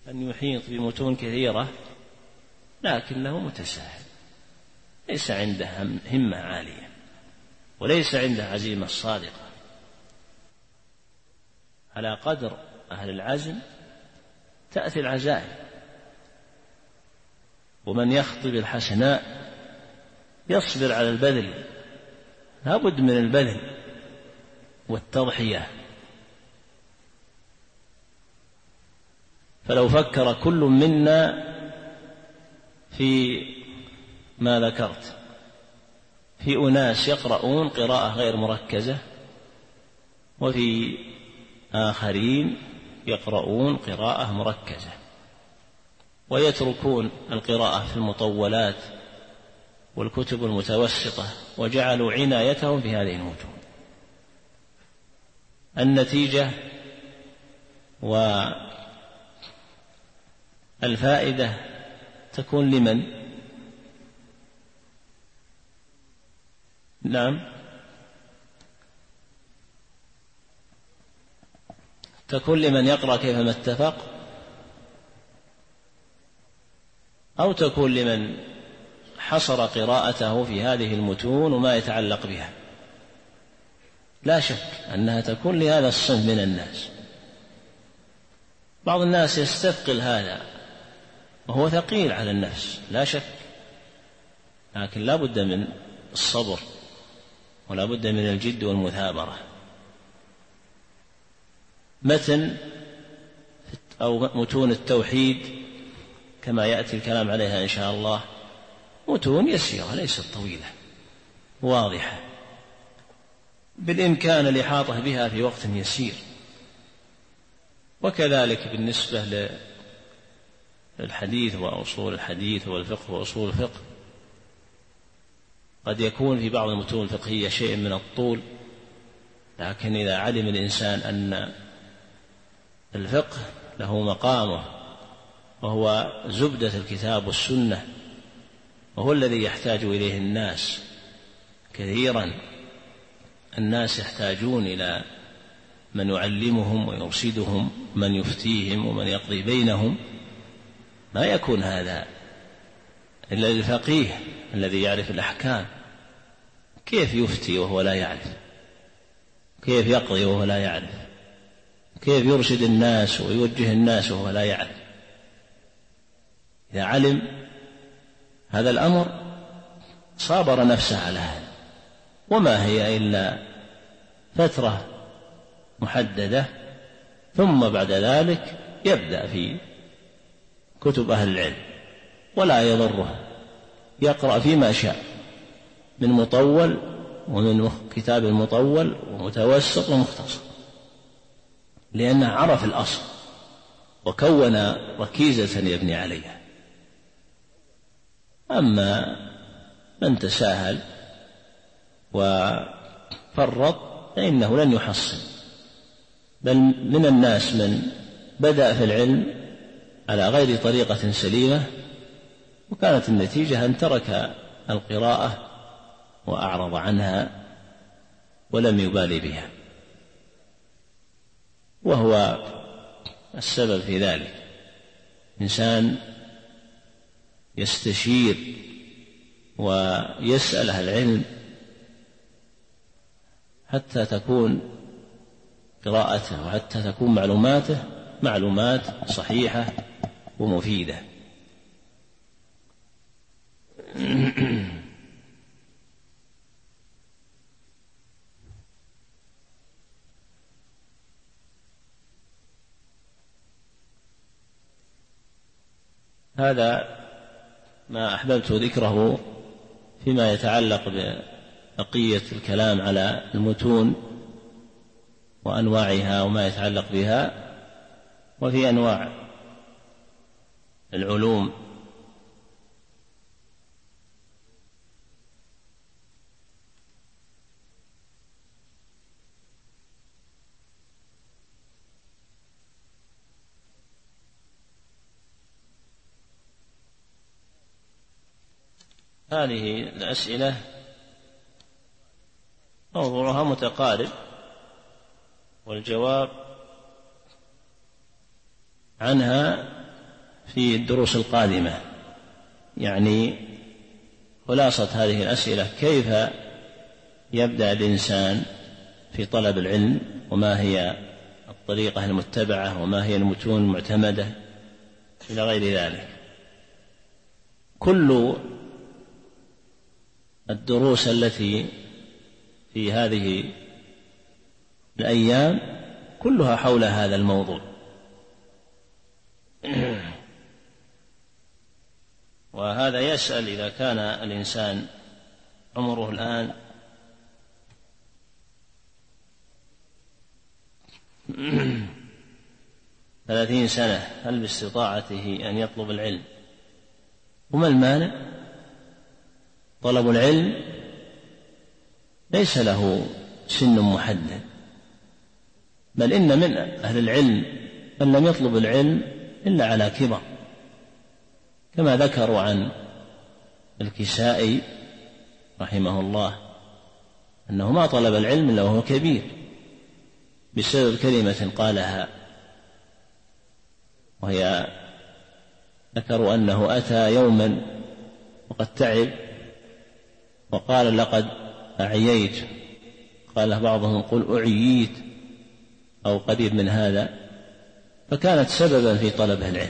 أن يحيط بمتون كثيرة لكنه متساهل، ليس عنده همة عالية وليس عنده عزيمة صادقة. على قدر أهل العزم تأتي العزائم. ومن يخطب الحسناء يصبر على البذل، لا بد من البذل والتضحية. فلو فكر كل منا في ما ذكرت، في أناس يقرؤون قراءة غير مركزة، وفي آخرين يقرؤون قراءة مركزة ويتركون القراءة في المطولات والكتب المتوسطة، وجعلوا عنايتهم في هذه المتون. النتيجة والفائدة تكون لمن؟ نعم، تكون لمن يقرأ كيفما اتفق، أو تكون لمن حصر قراءته في هذه المتون وما يتعلق بها. لا شك أنها تكون لهذا الصنف من الناس. بعض الناس يستثقل هذا وهو ثقيل على النفس لا شك، لكن لا بد من الصبر ولا بد من الجد والمثابرة. متن أو متون التوحيد كما يأتي الكلام عليها إن شاء الله متون يسيرة ليست طويلة واضحة، بالإمكان الإحاطة بها في وقت يسير. وكذلك بالنسبة للحديث وأصول الحديث والفقه وأصول الفقه، قد يكون في بعض المتون الفقهية شيء من الطول، لكن إذا علم الإنسان أن الفقه له مقامه وهو زبدة الكتاب والسنة، وهو الذي يحتاج إليه الناس كثيرا. الناس يحتاجون إلى من يعلمهم ويرشدهم، من يفتيهم ومن يقضي بينهم. ما يكون هذا إلا للفقيه الذي يعرف الأحكام. كيف يفتي وهو لا يعرف؟ كيف يقضي وهو لا يعرف؟ كيف يرشد الناس ويوجه الناس وهو لا يعرف؟ إذا علم هذا الأمر صابر نفسه على هذا، وما هي إلا فترة محددة، ثم بعد ذلك يبدأ في كتب أهل العلم ولا يضره، يقرأ فيما شاء من مطول ومن كتاب مطول ومتوسط ومختصر، لأنه عرف الأصل وكون ركيزة يبني عليها. أما من تساهل وفرط فإنه لن يحصل. بل من الناس من بدأ في العلم على غير طريقة سليمة، وكانت النتيجة أن ترك القراءة وأعرض عنها ولم يبالي بها، وهو السبب في ذلك. إنسان يستشير ويسأل أهل العلم حتى تكون قراءته وحتى تكون معلوماته معلومات صحيحة ومفيدة. هذا ما أحببت ذكره فيما يتعلق ببقية الكلام على المتون وأنواعها وما يتعلق بها. وفي أنواع العلوم هذه الأسئلة موضوعها متقارب، والجواب عنها في الدروس القادمة، يعني خلاصة هذه الأسئلة: كيف يبدأ الإنسان في طلب العلم، وما هي الطريقة المتبعة، وما هي المتون المعتمدة، إلى غير ذلك. كل الدروس التي في هذه الأيام كلها حول هذا الموضوع. وهذا يسأل: إذا كان الإنسان عمره الآن 30 سنة، هل باستطاعته أن يطلب العلم؟ وما المانع؟ طلب العلم ليس له سن محدد، بل إن من أهل العلم من لم يطلب العلم إلا على كبر، كما ذكروا عن الكسائي رحمه الله أنه ما طلب العلم إلا وهو كبير بسبب كلمة قالها، وهي ذكروا أنه أتى يوما وقد تعب وقال: لقد أعييت. قال بعضهم: قل أعييت، أو قريب من هذا، فكانت سببا في طلبه العلم.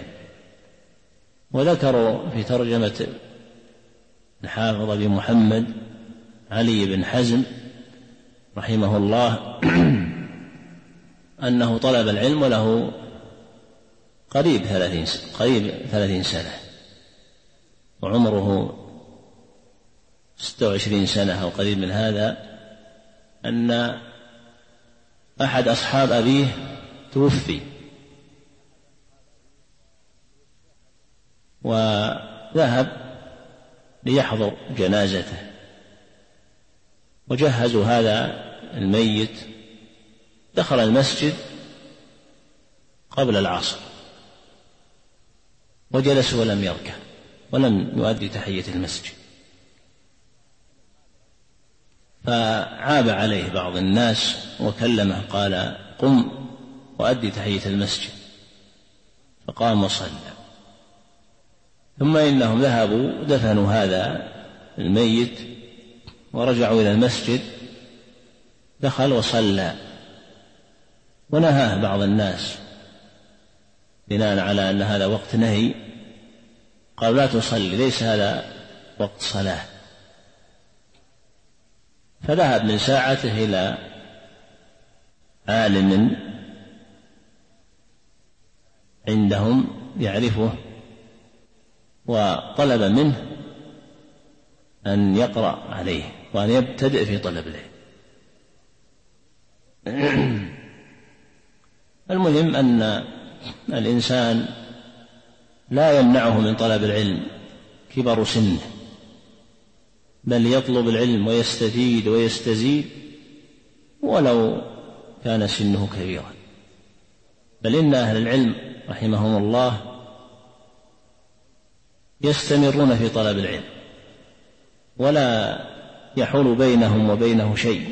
وذكروا في ترجمة الحافظ أبي محمد علي بن حزم رحمه الله أنه طلب العلم وله قريب 30 سنة، وعمره 26 سنة أو قريب من هذا، أن أحد أصحاب أبيه توفي، وذهب ليحضر جنازته، وجهزوا هذا الميت، دخل المسجد قبل العصر وجلس ولم يركع ولم يؤدي تحية المسجد، فعاب عليه بعض الناس وكلمه، قال: قم وأدي تحية المسجد، فقام وصلى. ثم إنهم ذهبوا دفنوا هذا الميت ورجعوا إلى المسجد، دخل وصلى، ونهاه بعض الناس بناء على أن هذا وقت نهي، قال: لا تصلي، ليس هذا وقت صلاة. فذهب من ساعته إلى عالم عندهم يعرفه، وطلب منه أن يقرأ عليه وأن يبتدئ في طلب العلم. المهم أن الإنسان لا يمنعه من طلب العلم كبر سنه، بل يطلب العلم ويستفيد ويستزيد ولو كان سنه كبيرا. بل إن أهل العلم رحمهم الله يستمرون في طلب العلم ولا يحول بينهم وبينه شيء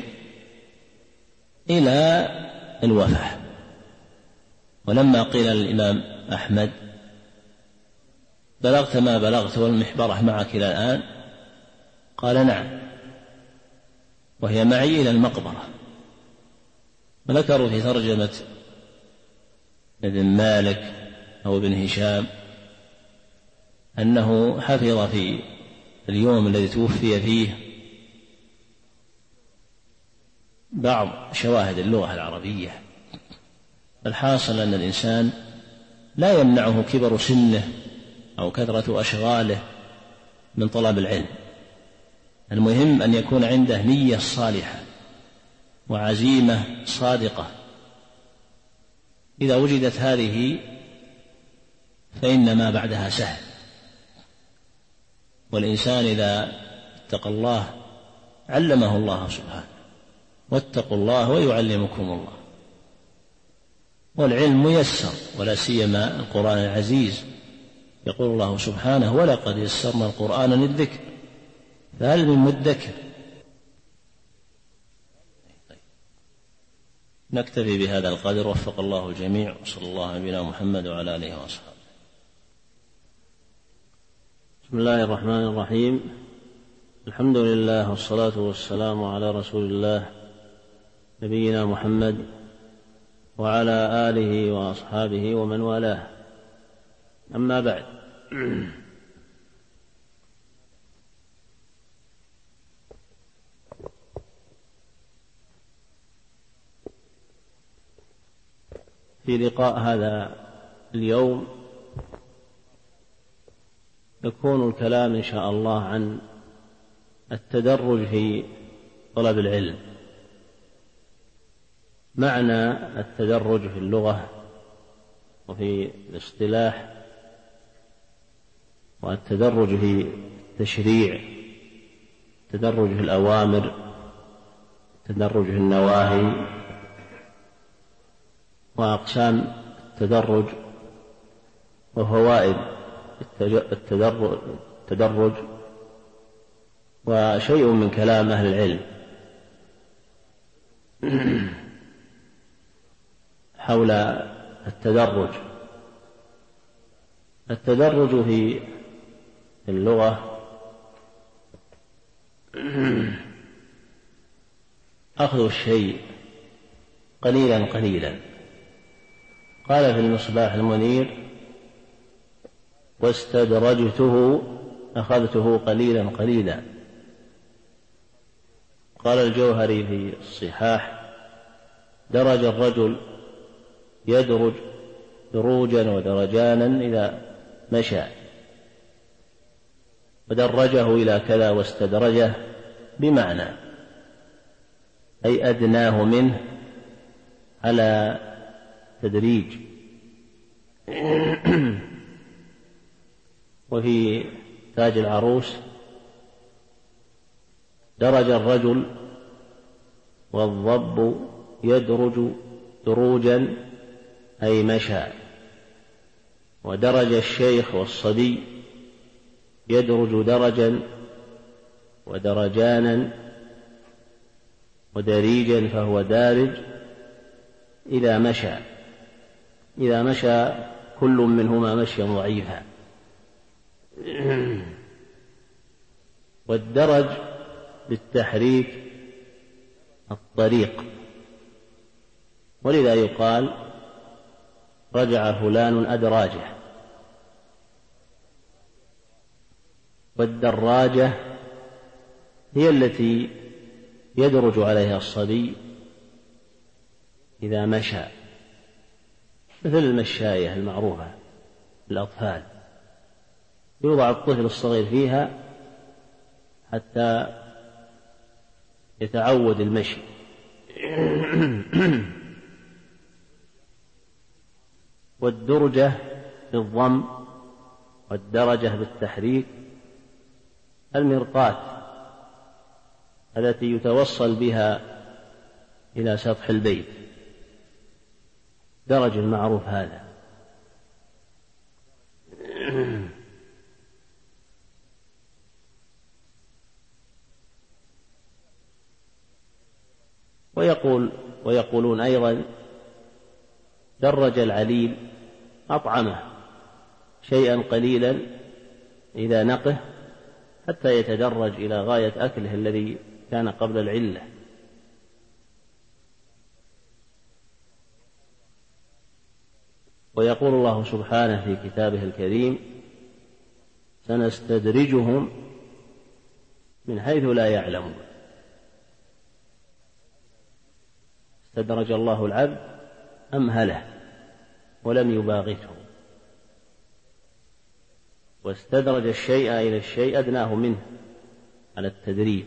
إلى الوفاة. ولما قيل للإمام أحمد: بلغت ما بلغت والمحبرة معك إلى الآن؟ قال: نعم، وهي معي إلى المقبرة. وذكروا في ترجمة ابن مالك أو ابن هشام أنه حفظ في اليوم الذي توفي فيه بعض شواهد اللغة العربية. الحاصل أن الإنسان لا يمنعه كبر سنه أو كثرة أشغاله من طلب العلم، المهم أن يكون عنده نية صالحة وعزيمة صادقة. إذا وجدت هذه فإن ما بعدها سهل. والإنسان إذا اتقى الله علمه الله سبحانه، واتقوا الله ويعلمكم الله. والعلم ميسر، ولا سيما القرآن العزيز، يقول الله سبحانه: ولقد يسرنا القرآن للذكر فهل من مدكر. نكتفي بهذا القدر، وفق الله الجميع، وصلى الله على نبينا محمد وعلى آله وصحبه. بسم الله الرحمن الرحيم. الحمد لله والصلاة والسلام على رسول الله نبينا محمد وعلى آله وأصحابه ومن والاه. أما بعد، في لقاء هذا اليوم يكون الكلام إن شاء الله عن التدرج في طلب العلم. معنى التدرج في اللغة وفي الاصطلاح، والتدرج في التشريع، التدرج في الأوامر، التدرج في النواهي، وأقسام التدرج وفوائد التدرج، وشيء من كلام أهل العلم حول التدرج في اللغة أخذ الشيء قليلا قليلا. قال في المصباح المنير: واستدرجته أخذته قليلا قليلا. قال الجوهري في الصحاح: درج الرجل يدرج دروجا ودرجانا إذا مشى، ودرجه إلى كذا واستدرجه، بمعنى أي أدناه منه على تدريج. وفي تاج العروس: درج الرجل والضب يدرج دروجا أي مشى، ودرج الشيخ والصبي يدرج درجا ودرجانا ودريجا، فهو دارج إذا مشى كل منهما مشيا ضعيفا. والدرج بالتحريك الطريق، ولذا يقال: رجع فلان أدراجه. والدراجة هي التي يدرج عليها الصبي إذا مشى، مثل المشاية المعروفة للأطفال، يوضع الطفل الصغير فيها حتى يتعود المشي. والدرجة بالضم والدرجة بالتحريك المرقاة التي يتوصل بها إلى سطح البيت، درج المعروف هذا. ويقولون أيضا: درج العليل أطعمه شيئا قليلا إذا نقه حتى يتدرج إلى غاية أكله الذي كان قبل العلة. ويقول الله سبحانه في كتابه الكريم: سنستدرجهم من حيث لا يعلمون. استدرج الله العبد أمهله ولم يباغته، واستدرج الشيء إلى الشيء أدناه منه على التدريج.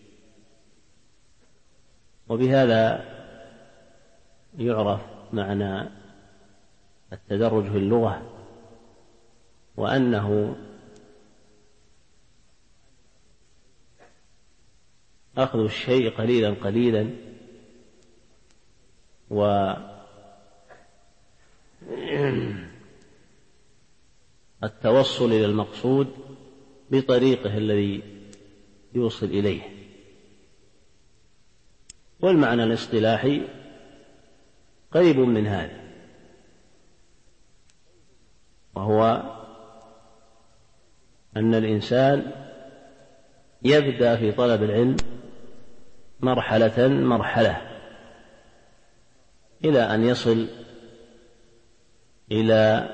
وبهذا يعرف معنى التدرج في اللغة، وأنه أخذ الشيء قليلا قليلا، والتوصل إلى المقصود بطريقه الذي يوصل إليه. والمعنى الاصطلاحي قريب من هذا، وهو أن الإنسان يبدأ في طلب العلم مرحلة مرحلة إلى أن يصل إلى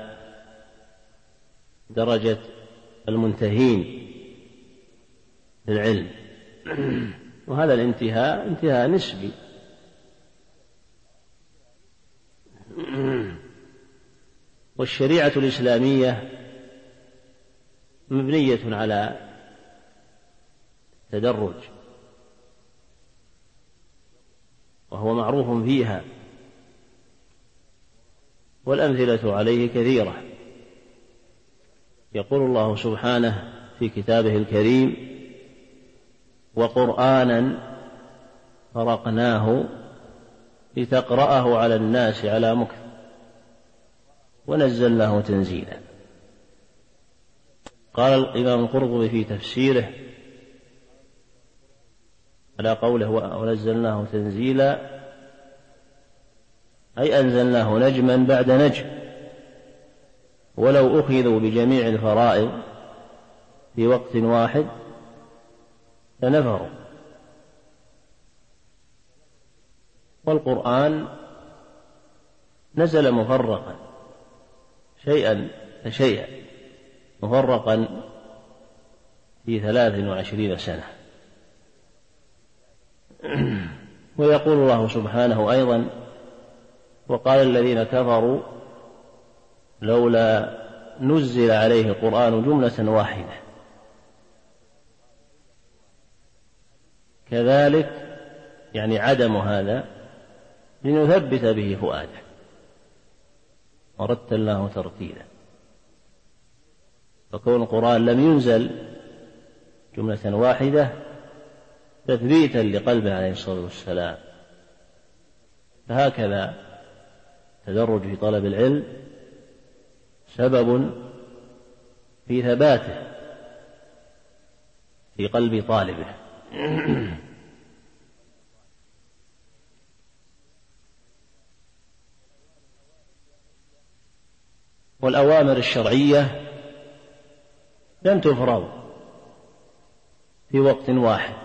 درجة المنتهين للعلم، وهذا الانتهاء انتهاء نسبي. والشريعة الإسلامية مبنية على التدرج، وهو معروف فيها، والأمثلة عليه كثيرة. يقول الله سبحانه في كتابه الكريم: وقرآنا فرقناه لتقرأه على الناس على مكث ونزلناه تنزيلا. قال الإمام القرطبي في تفسيره على قوله ونزلناه تنزيلا، أي أنزلناه نجما بعد نجم، ولو أخذوا بجميع الفرائض في وقت واحد لنفروا. والقرآن نزل مفرقا شيئا فشيئا، مفرقا في 23 سنة. ويقول الله سبحانه أيضا: وقال الذين كفروا لولا نزل عليه القرآن جملة واحدة كذلك، يعني عدم هذا، لنثبت به فؤاده ورتلناه ترتيلا. فكون القرآن لم ينزل جملة واحدة تثبيتا لقلبه عليه الصلاة والسلام. فهكذا التدرج في طلب العلم سبب في ثباته في قلب طالبه. والأوامر الشرعية لم تفرض في وقت واحد،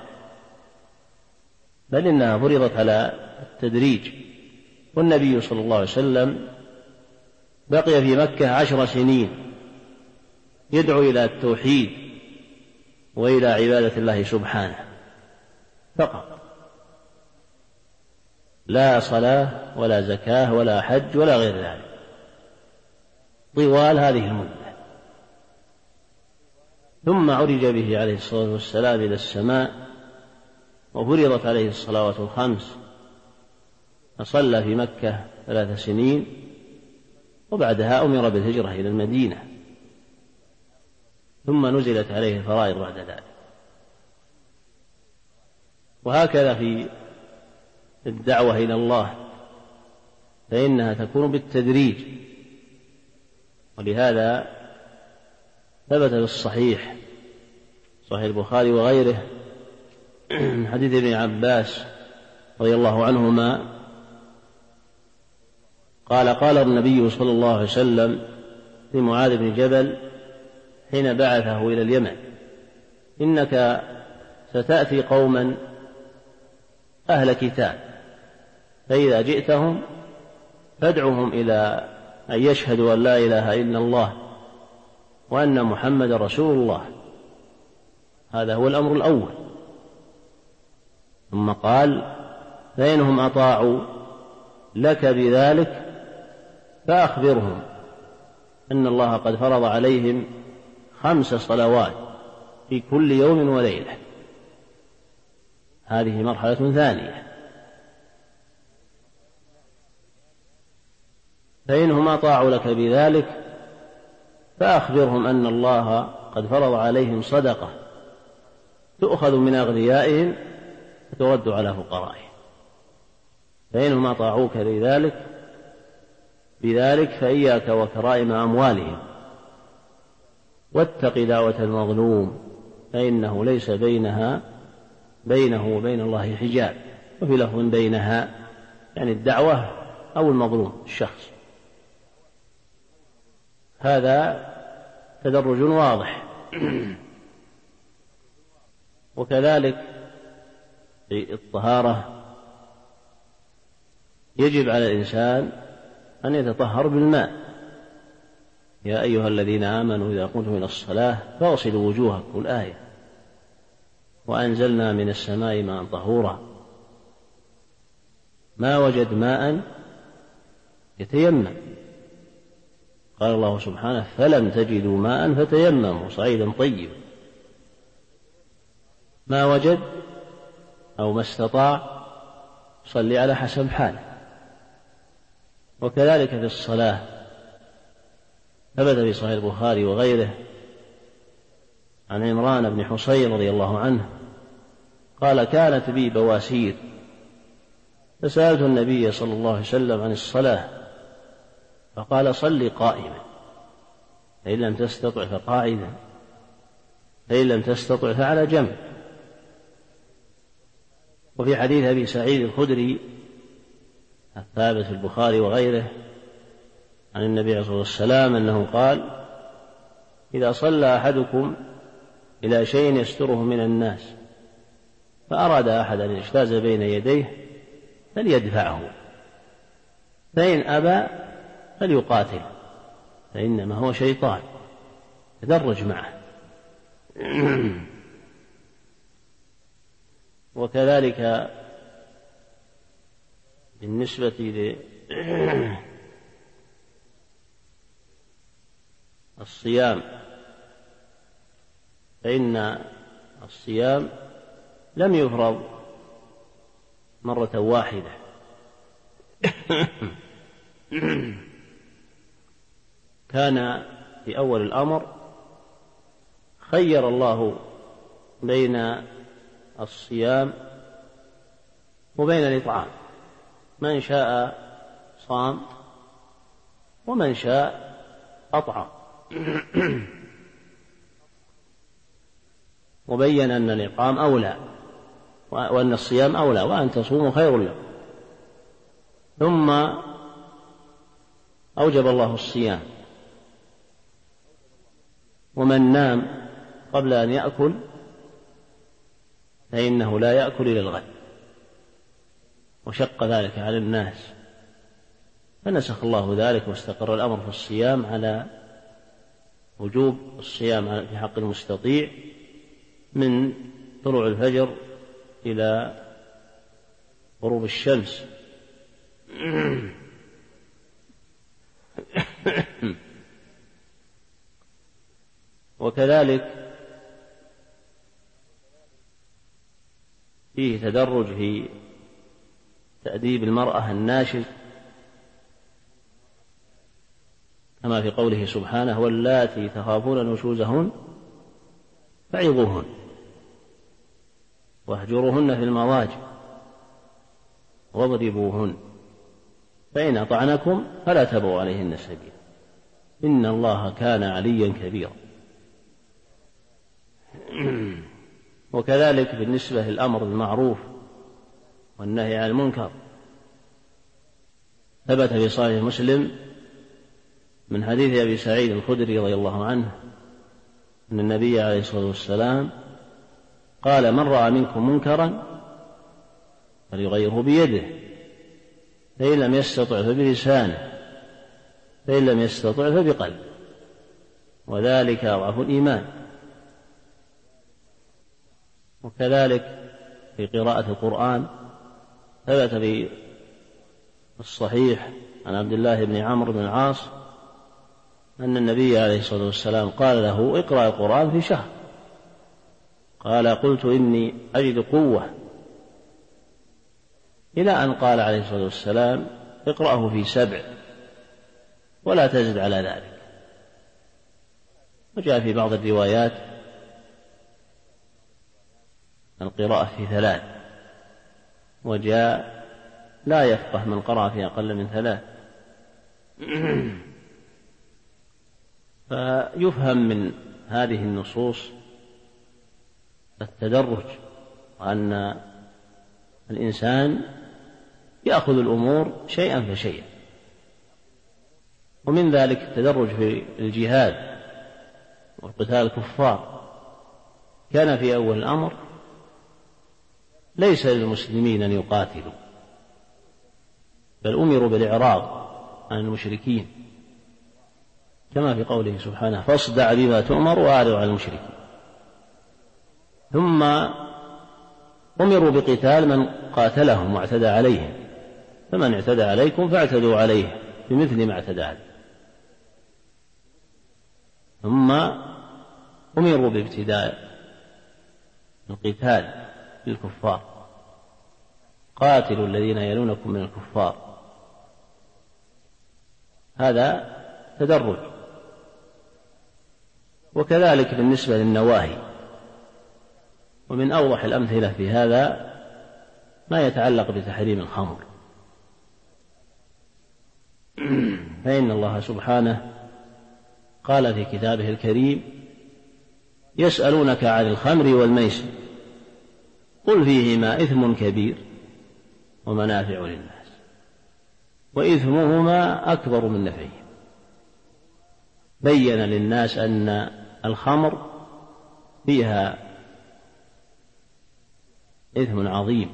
بل إنها فرضت على التدريج. والنبي صلى الله عليه وسلم بقي في مكة 10 سنين يدعو إلى التوحيد وإلى عبادة الله سبحانه فقط، لا صلاة ولا زكاة ولا حج ولا غير ذلك طوال هذه المدة. ثم عرج به عليه الصلاة والسلام إلى السماء وفرضت عليه الصلوات الخمس، فصلى في مكة 3 سنين، وبعدها أمر بالهجرة إلى المدينة، ثم نزلت عليه الفرائض بعد ذلك. وهكذا في الدعوة إلى الله، فإنها تكون بالتدريج. ولهذا ثبت في الصحيح، صحيح البخاري وغيره، من حديث ابن عباس رضي الله عنهما قال: قال النبي صلى الله عليه وسلم لمعاذ بن جبل حين بعثه إلى اليمن: إنك ستأتي قوما أهل كتاب، فإذا جئتهم فادعهم إلى أن يشهدوا أن لا إله إلا الله وأن محمد رسول الله. هذا هو الأمر الأول. ثم قال: فإنهم أطاعوا لك بذلك فأخبرهم أن الله قد فرض عليهم 5 صلوات في كل يوم وليلة. هذه مرحلة ثانية. فإنهم أطاعوا لك بذلك فأخبرهم أن الله قد فرض عليهم صدقة تؤخذ من أغنيائهم وترد على فقرائهم. فإنهم أطاعوك بذلك فإياك وكرائم أموالهم، واتق دعوة المظلوم فإنه ليس بينه وبين الله حجاب. وفي لفظ بينها يعني الدعوة أو المظلوم الشخص. هذا تدرج واضح وكذلك في الطهارة يجب على الإنسان أن يتطهر بالماء. يا أيها الذين آمنوا إذا قمتم إلى الصلاة فاغسلوا وجوهكم الآية وأنزلنا من السماء ماء طهورا ما وجد ماء يتيمم. قال الله سبحانه فلم تجدوا ماء فتيمموا صعيدا طيبا. ما وجد أو ما استطاع صلي على حسب حاله. وكذلك في الصلاة ثبت في صحيح البخاري وغيره عن عمران بن حصين رضي الله عنه قال كانت بي بواسير فسألت النبي صلى الله عليه وسلم عن الصلاة فقال صل قائما فإن لم تستطع فقاعدا فإن لم تستطع فعلى جنب. وفي حديث أبي سعيد الخدري الثابت في البخاري وغيره عن النبي عليه الصلاة والسلام أنه قال إذا صلى أحدكم إلى شيء يستره من الناس فأراد أحد أن يجتاز بين يديه فليدفعه فإن أبى فليقاتل فإنما هو شيطان تدرج معه. وكذلك بالنسبة للصيام فإن الصيام لم يفرض مرة واحدة كان في أول الأمر خير الله بين الصيام وبين الإطعام من شاء صام ومن شاء أطعم وبين أن الإطعام أولى وأن الصيام أولى وأن تصوموا خير لكم. ثم أوجب الله الصيام ومن نام قبل أن يأكل فإنه لا يأكل إلى الغد وشق ذلك على الناس فنسخ الله ذلك واستقر الأمر في الصيام على وجوب الصيام في حق المستطيع من طلوع الفجر إلى غروب الشمس. وكذلك فيه تدرج في تأديب المرأة الناشز كما في قوله سبحانه واللاتي تخافون نشوزهن فعظوهن واهجروهن في المضاجع واضربوهن فإن أطعنكم فلا تبغوا عليهن سبيلا إن الله كان عليا كبيرا. وكذلك بالنسبة للأمر بالمعروف والنهي عن المنكر ثبت في صحيح مسلم من حديث أبي سعيد الخدري رضي الله عنه أن النبي عليه الصلاة والسلام قال من رأى منكم منكرا فليغيره بيده فإن لم يستطع فبلسانه فإن لم يستطع فبقلبه وذلك أضعف الإيمان. وكذلك في قراءة القرآن ثبت في الصحيح عن عبد الله بن عمرو بن العاص أن النبي عليه الصلاة والسلام قال له اقرأ القرآن في شهر قال قلت إني أجد قوة إلى أن قال عليه الصلاة والسلام اقرأه في 7 ولا تزد على ذلك. وجاء في بعض الروايات القراءة في 3 وجاء لا يفقه من قرأ في أقل من 3. فيفهم من هذه النصوص التدرج وأن الإنسان يأخذ الأمور شيئا فشيئا. ومن ذلك التدرج في الجهاد وقتال الكفار كان في أول الأمر ليس للمسلمين أن يقاتلوا، بل أمروا بالإعراض عن المشركين، كما في قوله سبحانه: فاصدع بما تؤمر وأعرض عن المشركين. ثم أمروا بقتال من قاتلهم واعتدى عليهم، فمن اعتدى عليكم فاعتدوا عليه بمثل ما اعتدى عليه. ثم أمروا بابتداء القتال للكفار: قاتلوا الذين يلونكم من الكفار. هذا تدرج. وكذلك بالنسبة للنواهي، ومن أوضح الأمثلة في هذا ما يتعلق بتحريم الخمر، فإن الله سبحانه قال في كتابه الكريم: يسألونك عن الخمر والميسر قل فيهما إثم كبير ومنافع للناس وإثمهما أكبر من نفعهما. بين للناس أن الخمر فيها إثم عظيم.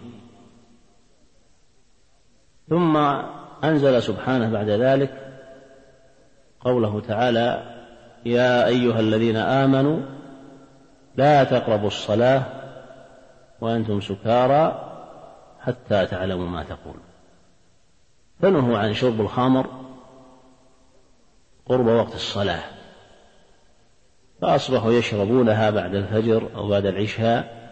ثم أنزل سبحانه بعد ذلك قوله تعالى: يا أيها الذين آمنوا لا تقربوا الصلاة وأنتم سكارى حتى تعلموا ما تقولون. فنهوا عن شرب الخمر قرب وقت الصلاة، فأصبحوا يشربونها بعد الفجر أو بعد العشاء.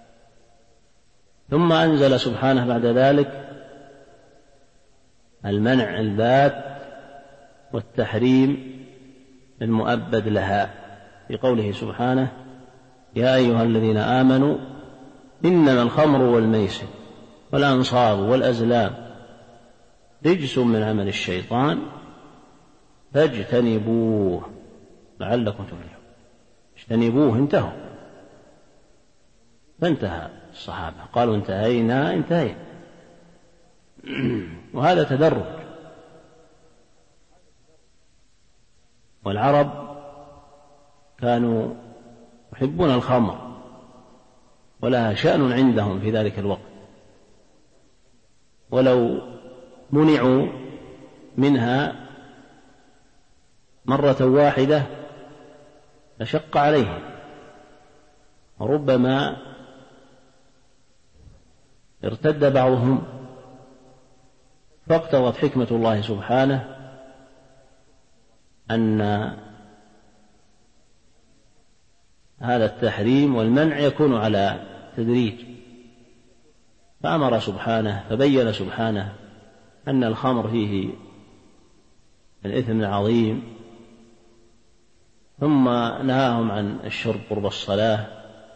ثم أنزل سبحانه بعد ذلك المنع البات والتحريم المؤبد لها في قوله سبحانه: يا أيها الذين آمنوا إنما الخمر والميسر والأنصاب والأزلام رجس من عمل الشيطان فاجتنبوه لعلكم تفلحون. اجتنبوه، انتهوا، فانتهى الصحابة قالوا انتهينا. وهذا تدرج. والعرب كانوا يحبون الخمر ولها شأن عندهم في ذلك الوقت، ولو منعوا منها مرة واحدة لشق عليهم، وربما ارتد بعضهم. فاقتضت حكمة الله سبحانه أن هذا التحريم والمنع يكون على تدريج، فأمر سبحانه فبين سبحانه أن الخمر فيه الإثم العظيم، ثم نهاهم عن الشرب قرب الصلاة،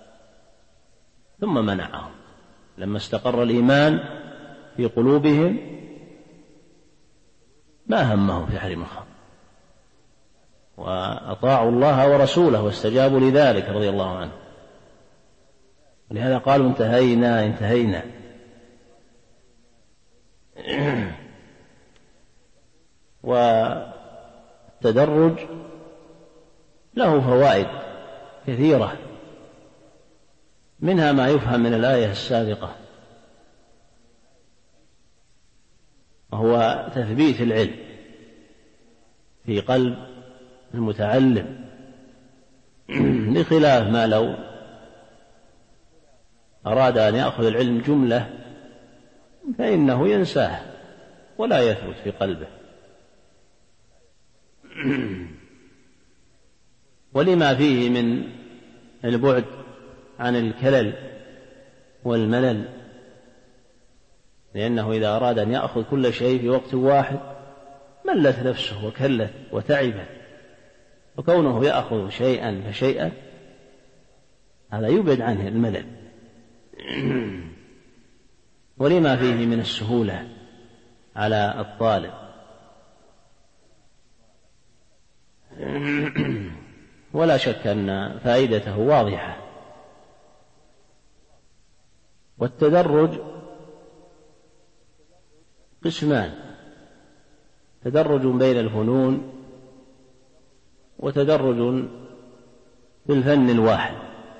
ثم منعهم لما استقر الإيمان في قلوبهم، ما همهم في تحريم الخمر، وأطاعوا الله ورسوله واستجابوا لذلك رضي الله عنه. ولهذا قالوا انتهينا. والتدرج له فوائد كثيرة، منها ما يفهم من الآية السابقة، وهو تثبيت العلم في قلب المتعلم، بخلاف ما لو أراد أن يأخذ العلم جملة فإنه ينساه ولا يثبت في قلبه. ولما فيه من البعد عن الكلل والملل، لأنه إذا أراد أن يأخذ كل شيء في وقت واحد ملت نفسه وكلت وتعبت، وكونه يأخذ شيئا فشيئا هذا يبعد عنه الملل. ولما فيه من السهولة على الطالب. ولا شك أن فائدته واضحة. والتدرج قسمان: تدرج بين الفنون، وتدرج في الفن الواحد،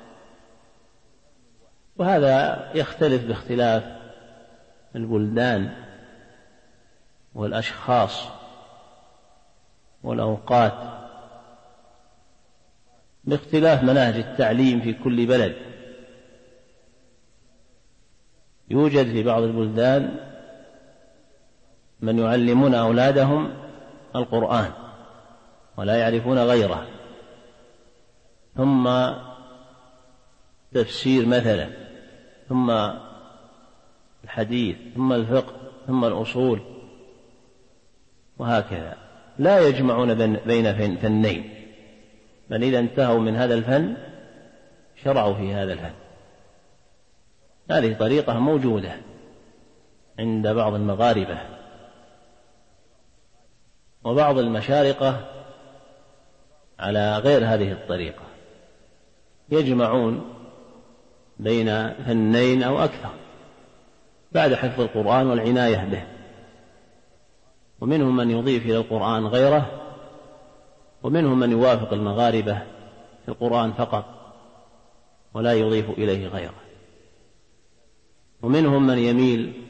وهذا يختلف باختلاف البلدان والأشخاص والأوقات، باختلاف مناهج التعليم في كل بلد. يوجد في بعض البلدان من يعلمون أولادهم القرآن ولا يعرفون غيره، ثم تفسير مثلا، ثم الحديث، ثم الفقه، ثم الأصول، وهكذا، لا يجمعون بين فنين، بل إذا انتهوا من هذا الفن شرعوا في هذا الفن. هذه طريقة موجودة عند بعض المغاربة، وبعض المشارقة على غير هذه الطريقة، يجمعون بين فنين أو أكثر بعد حفظ القرآن والعناية به. ومنهم من يضيف إلى القرآن غيره، ومنهم من يوافق المغاربة في القرآن فقط ولا يضيف إليه غيره، ومنهم من يميل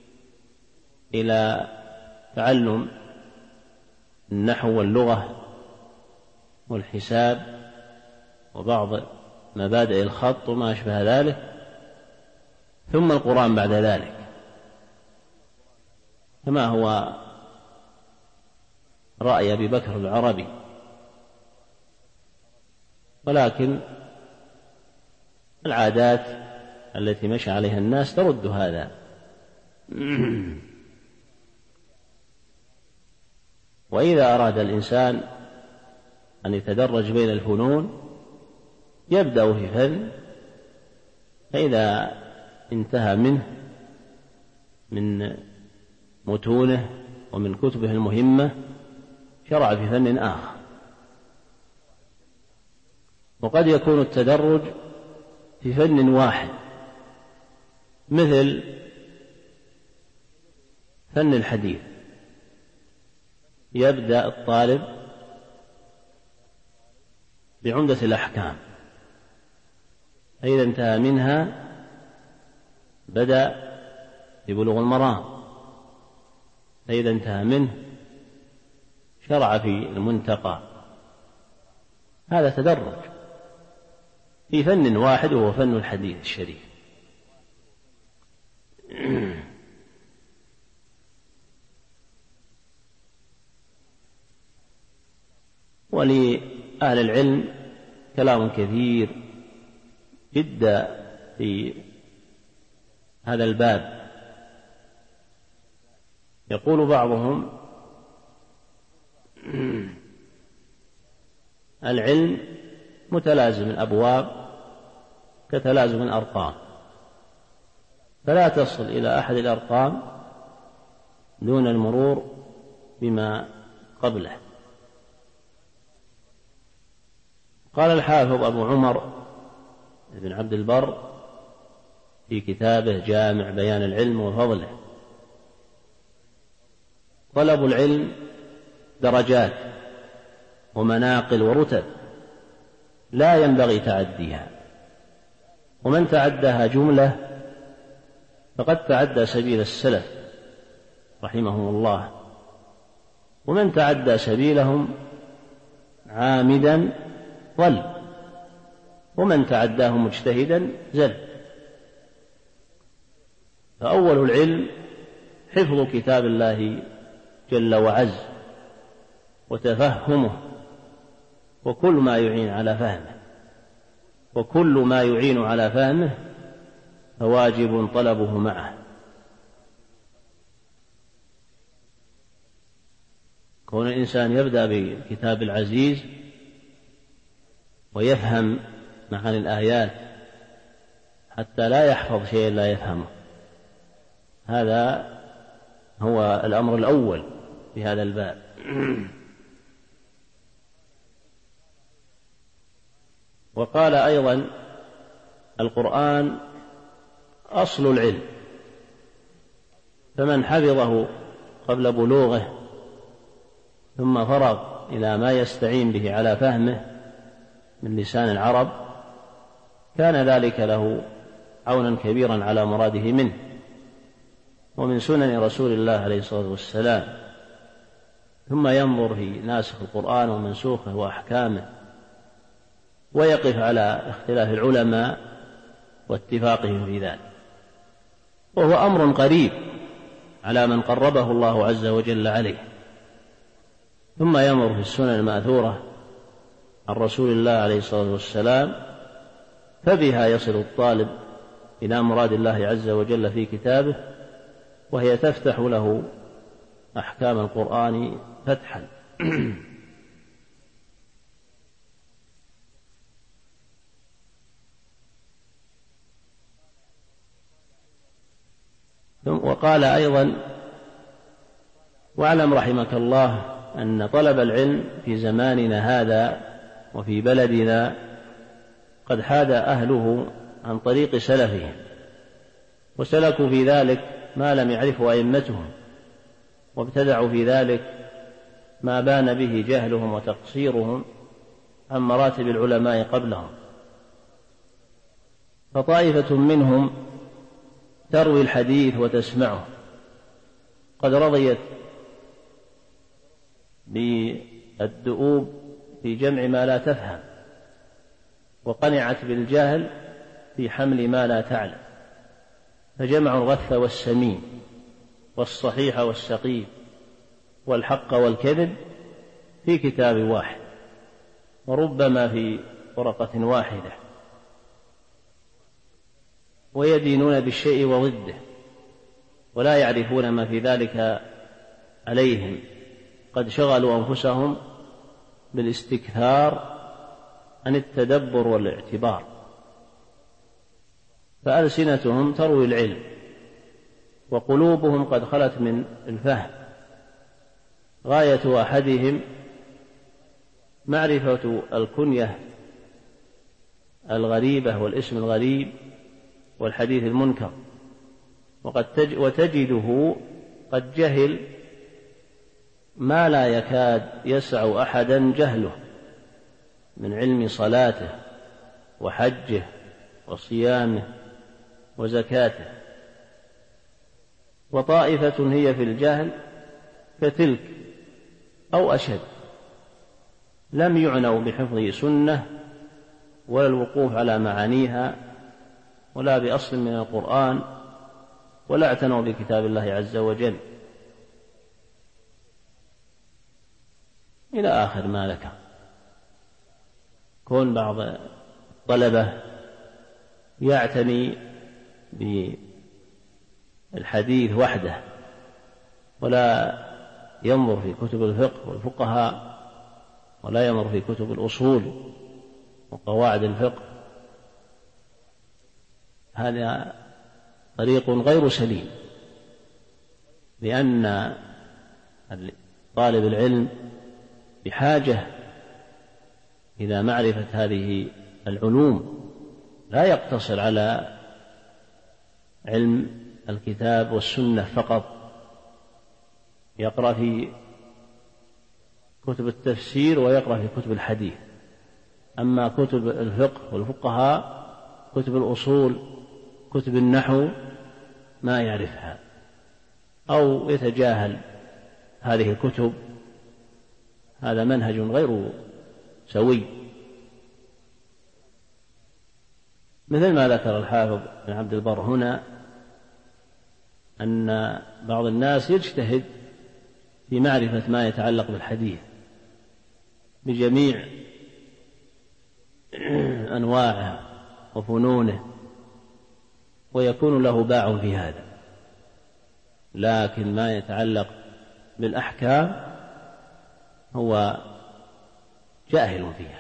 إلى تعلم النحو واللغة والحساب وبعض مبادئ الخط وما أشبه ذلك، ثم القرآن بعد ذلك، كما هو رأي أبي بكر العربي. ولكن العادات التي مشى عليها الناس ترد هذا. وإذا أراد الإنسان أن يتدرج بين الفنون يبدأ في فن، فإذا انتهى منه من متونه ومن كتبه المهمة شرع في فن آخر. وقد يكون التدرج في فن واحد، مثل فن الحديث، يبدأ الطالب بعمدة الأحكام، فإذا انتهى منها بدأ ببلوغ المرام، فإذا انتهى منه شرع في المنتقى. هذا تدرج في فن واحد وهو فن الحديث الشريف. ولأهل العلم كلام كثير جدا في هذا الباب. يقول بعضهم: العلم متلازم الأبواب كتلازم الأرقام، فلا تصل إلى أحد الأرقام دون المرور بما قبله. قال الحافظ أبو عمر بن عبد البر في كتابه جامع بيان العلم وفضله: طلب العلم درجات ومناقل ورتب لا ينبغي تعديها، ومن تعداها جملة فقد تعدى سبيل السلف رحمهم الله، ومن تعدى سبيلهم عامدا ضل، ومن تعداه مجتهدا زل. فأول العلم حفظ كتاب الله جل وعز وتفهمه، وكل ما يعين على فهمه، وكل ما يعين على فهمه فواجب طلبه معه. كون الإنسان يبدأ بكتاب العزيز ويفهم معاني الآيات حتى لا يحفظ شيئا لا يفهمه، هذا هو الأمر الأول في هذا الباب. وقال أيضا: القرآن أصل العلم، فمن حفظه قبل بلوغه ثم فرغ إلى ما يستعين به على فهمه من لسان العرب كان ذلك له عونا كبيرا على مراده منه. ومن سنن رسول الله عليه الصلاة والسلام. ثم ينظر في ناسخ القرآن ومنسوخه وأحكامه، ويقف على اختلاف العلماء واتفاقهم في ذلك، وهو أمر قريب على من قربه الله عز وجل عليه. ثم ينظر في السنن المأثورة عن رسول الله عليه الصلاة والسلام، فبها يصل الطالب إلى مراد الله عز وجل في كتابه، وهي تفتح له أحكام القرآن فتحا. وقال أيضا: واعلم رحمك الله أن طلب العلم في زماننا هذا وفي بلدنا قد حاد أهله عن طريق سلفهم، وسلكوا في ذلك ما لم يعرفه أئمتهم، وابتدعوا في ذلك ما بان به جهلهم وتقصيرهم عن مراتب العلماء قبلهم. فطائفة منهم تروي الحديث وتسمعه، قد رضيت بالدؤوب في جمع ما لا تفهم، وقنعت بالجهل في حمل ما لا تعلم، فجمعوا الغث والسمين والصحيح والسقيم والحق والكذب في كتاب واحد، وربما في ورقة واحدة، ويدينون بالشيء وضده، ولا يعرفون ما في ذلك عليهم. قد شغلوا أنفسهم بالاستكثار عن التدبر والاعتبار، فألسنتهم تروي العلم، وقلوبهم قد خلت من الفهم. غاية أحدهم معرفة الكنية الغريبة والاسم الغريب والحديث المنكر، وتجده قد جهل ما لا يكاد يسع أحدا جهله من علم صلاته وحجه وصيامه وزكاته. وطائفة هي في الجهل كتلك أو أشد، لم يعنوا بحفظ سنة ولا الوقوف على معانيها ولا بأصل من القرآن، ولا اعتنوا بكتاب الله عز وجل، إلى آخر ما ذكر. كون بعض الطلبة يعتني بالحديث وحده ولا ينظر في كتب الفقه والفقهاء، ولا ينظر في كتب الأصول وقواعد الفقه، هذا طريق غير سليم، لأن طالب العلم بحاجة إلى معرفة هذه العلوم، لا يقتصر على علم الكتاب والسنة فقط، يقرأ في كتب التفسير ويقرأ في كتب الحديث. أما كتب الفقه والفقهاء، كتب الأصول، كتب النحو، ما يعرفها أو يتجاهل هذه الكتب، هذا منهج غير سوي. مثل ما ذكر الحافظ بن عبد البر هنا، أن بعض الناس يجتهد في معرفة ما يتعلق بالحديث بجميع أنواعه وفنونه، ويكون له باع في هذا، لكن ما يتعلق بالأحكام هو جاهل فيها.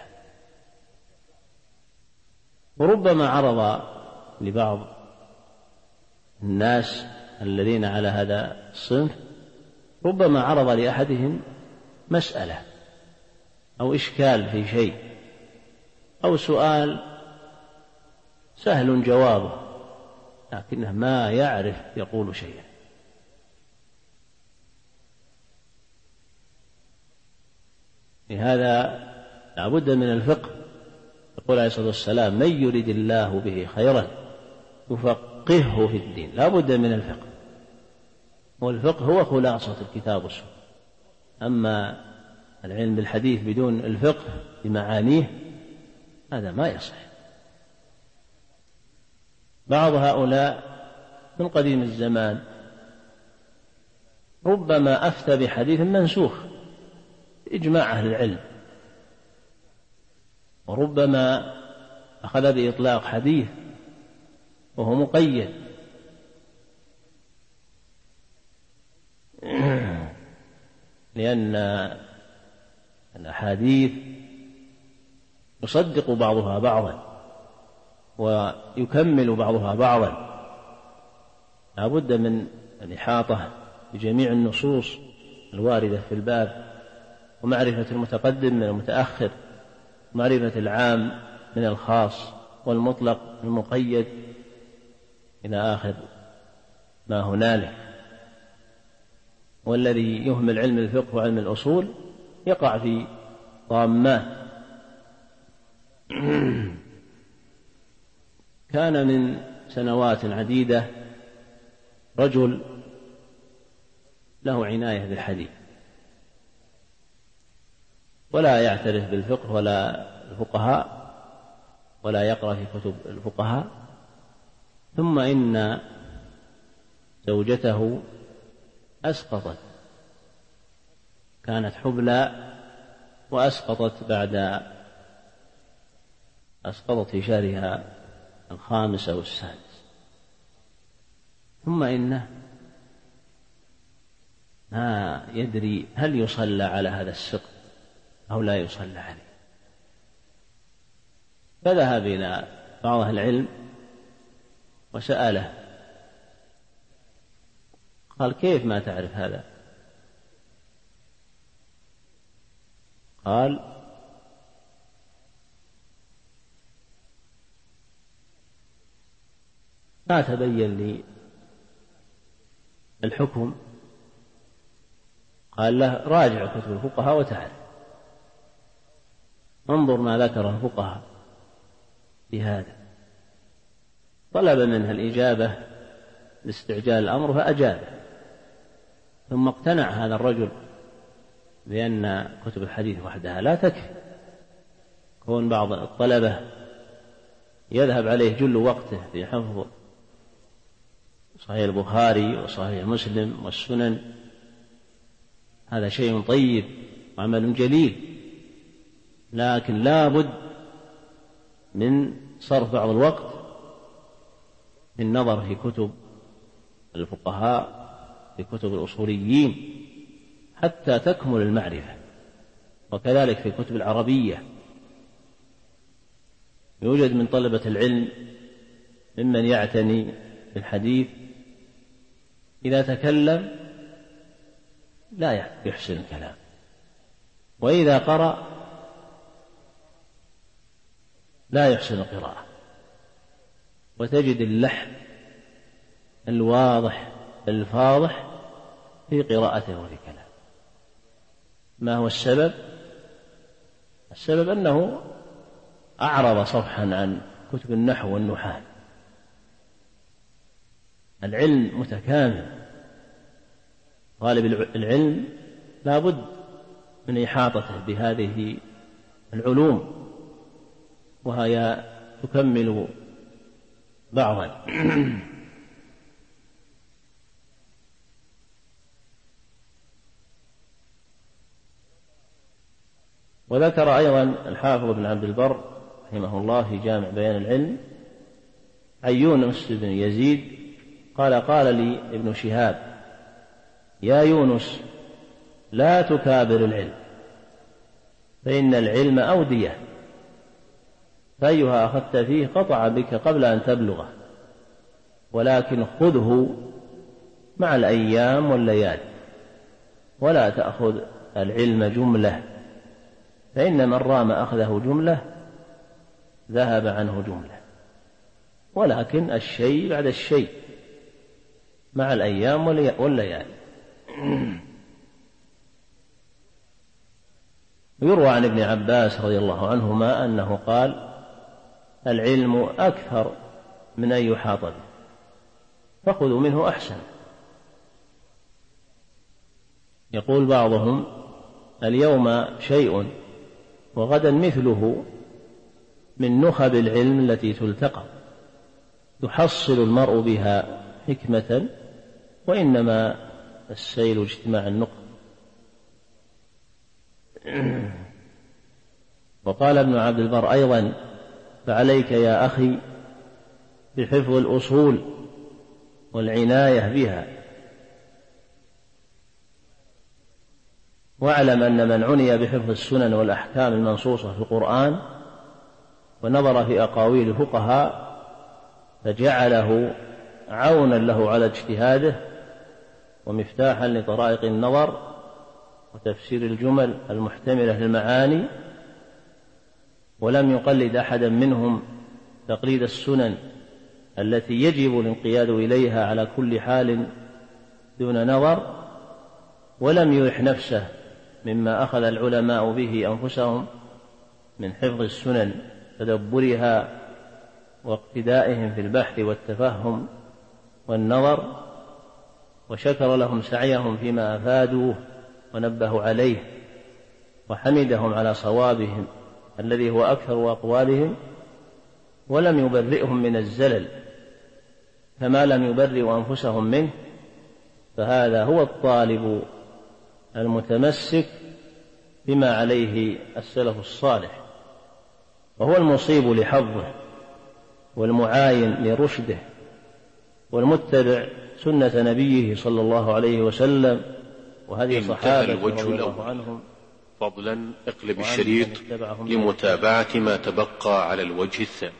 وربما عرض لبعض الناس الذين على هذا الصنف، ربما عرض لأحدهم مسألة أو إشكال في شيء أو سؤال سهل جوابه، لكنه ما يعرف يقول شيئا. لهذا لا بد من الفقه يقول عليه الصلاة والسلام: من يرد الله به خيرا يفقهه في الدين. لا بد من الفقه، والفقه هو خلاصة الكتاب والسنة. أما العلم بالحديث بدون الفقه بمعانيه هذا ما يصح. بعض هؤلاء من قديم الزمان ربما أفتى بحديث منسوخ إجماع أهل العلم، وربما أخذ بإطلاق حديث وهو مقيد، لأن الأحاديث يصدق بعضها بعضا ويكمل بعضها بعضا. لا بد من الإحاطة بجميع النصوص الواردة في الباب، ومعرفة المتقدم من المتأخر، ومعرفة العام من الخاص، والمطلق من المقيد، إلى آخر ما هنالك. والذي يهمل علم الفقه وعلم الأصول يقع في طامات. كان من سنوات عديدة رجل له عناية بالحديث ولا يعترف بالفقه ولا الفقهاء ولا يقرأ في كتب الفقهاء، ثم إن زوجته أسقطت، كانت حبلى وأسقطت أسقطت في شهرها 5 أو 6، ثم إنه ما يدري هل يصلى على هذا السقط أو لا يصلى عليه، فذهب إلى بعض أهل العلم وسأله، قال: كيف ما تعرف هذا؟ قال: ما تبين لي الحكم. قال له: راجع كتب الفقهاء وتعرف، انظر ما ذكر الفقهاء بهذا. طلب منها الإجابة لاستعجال الأمر فأجابه، ثم اقتنع هذا الرجل بأن كتب الحديث وحدها لا تكفي، كون بعض الطلبة يذهب عليه جل وقته في حفظ صحيح البخاري وصحيح مسلم والسنن، هذا شيء طيب وعمل جليل، لكن لا بد من صرف بعض الوقت للنظر في كتب الفقهاء، في كتب الأصوليين، حتى تكمل المعرفة. وكذلك في كتب العربية يوجد من طلبة العلم ممن يعتني بالحديث إذا تكلم لا يحسن الكلام، وإذا قرأ لا يحسن القراءة، وتجد اللحن الواضح الفاضح في قراءته وفي كلامه. ما هو السبب؟ السبب أنه أعرض صفحا عن كتب النحو والنحاة. العلم متكامل، طالب العلم لا بد من إحاطته بهذه العلوم، وهي تكمل بعضا. وذكر أيضا الحافظ بن عبد البر رحمه الله في جامع بيان العلم عن يونس بن يزيد قال: قال لي ابن شهاب: يا يونس، لا تكابر العلم، فإن العلم أودية، فأيها أخذت فيه قطع بك قبل أن تبلغه، ولكن خذه مع الأيام والليالي، ولا تأخذ العلم جملة، فإن من رام أخذه جملة ذهب عنه جملة، ولكن الشيء بعد الشيء مع الأيام والليالي. يروى عن ابن عباس رضي الله عنهما أنه قال: العلم أكثر من أن يحاط به، فخذوا منه أحسن. يقول بعضهم: اليوم شيء وغدا مثله من نخب العلم التي تلتقى، يحصل المرء بها حكمة، وإنما السيل اجتماع النقط. وقال ابن عبد البر أيضا: فعليك يا أخي بحفظ الأصول والعناية بها، واعلم أن من عني بحفظ السنن والأحكام المنصوصة في القرآن ونظر في أقاويل الفقهاء فجعله عونا له على اجتهاده ومفتاحا لطرائق النظر وتفسير الجمل المحتملة للمعاني، ولم يقلد أحدا منهم تقليد السنن التي يجب الانقياد إليها على كل حال دون نظر، ولم يرح نفسه مما أخذ العلماء به أنفسهم من حفظ السنن تدبرها واقتدائهم في البحث والتفهم والنظر، وشكر لهم سعيهم فيما أفادوه ونبهوا عليه، وحمدهم على صوابهم الذي هو أكثر أقوالهم، ولم يبرئهم من الزلل كما لم يبرئوا أنفسهم منه. فهذا هو الطالب المتمسك بما عليه السلف الصالح، وهو المصيب لحظه والمعاين لرشده والمتبع سنة نبيه صلى الله عليه وسلم وهذه صحابة رضي الله عنهم. فضلا اقلب الشريط لمتابعة ما تبقى على الوجه الثاني.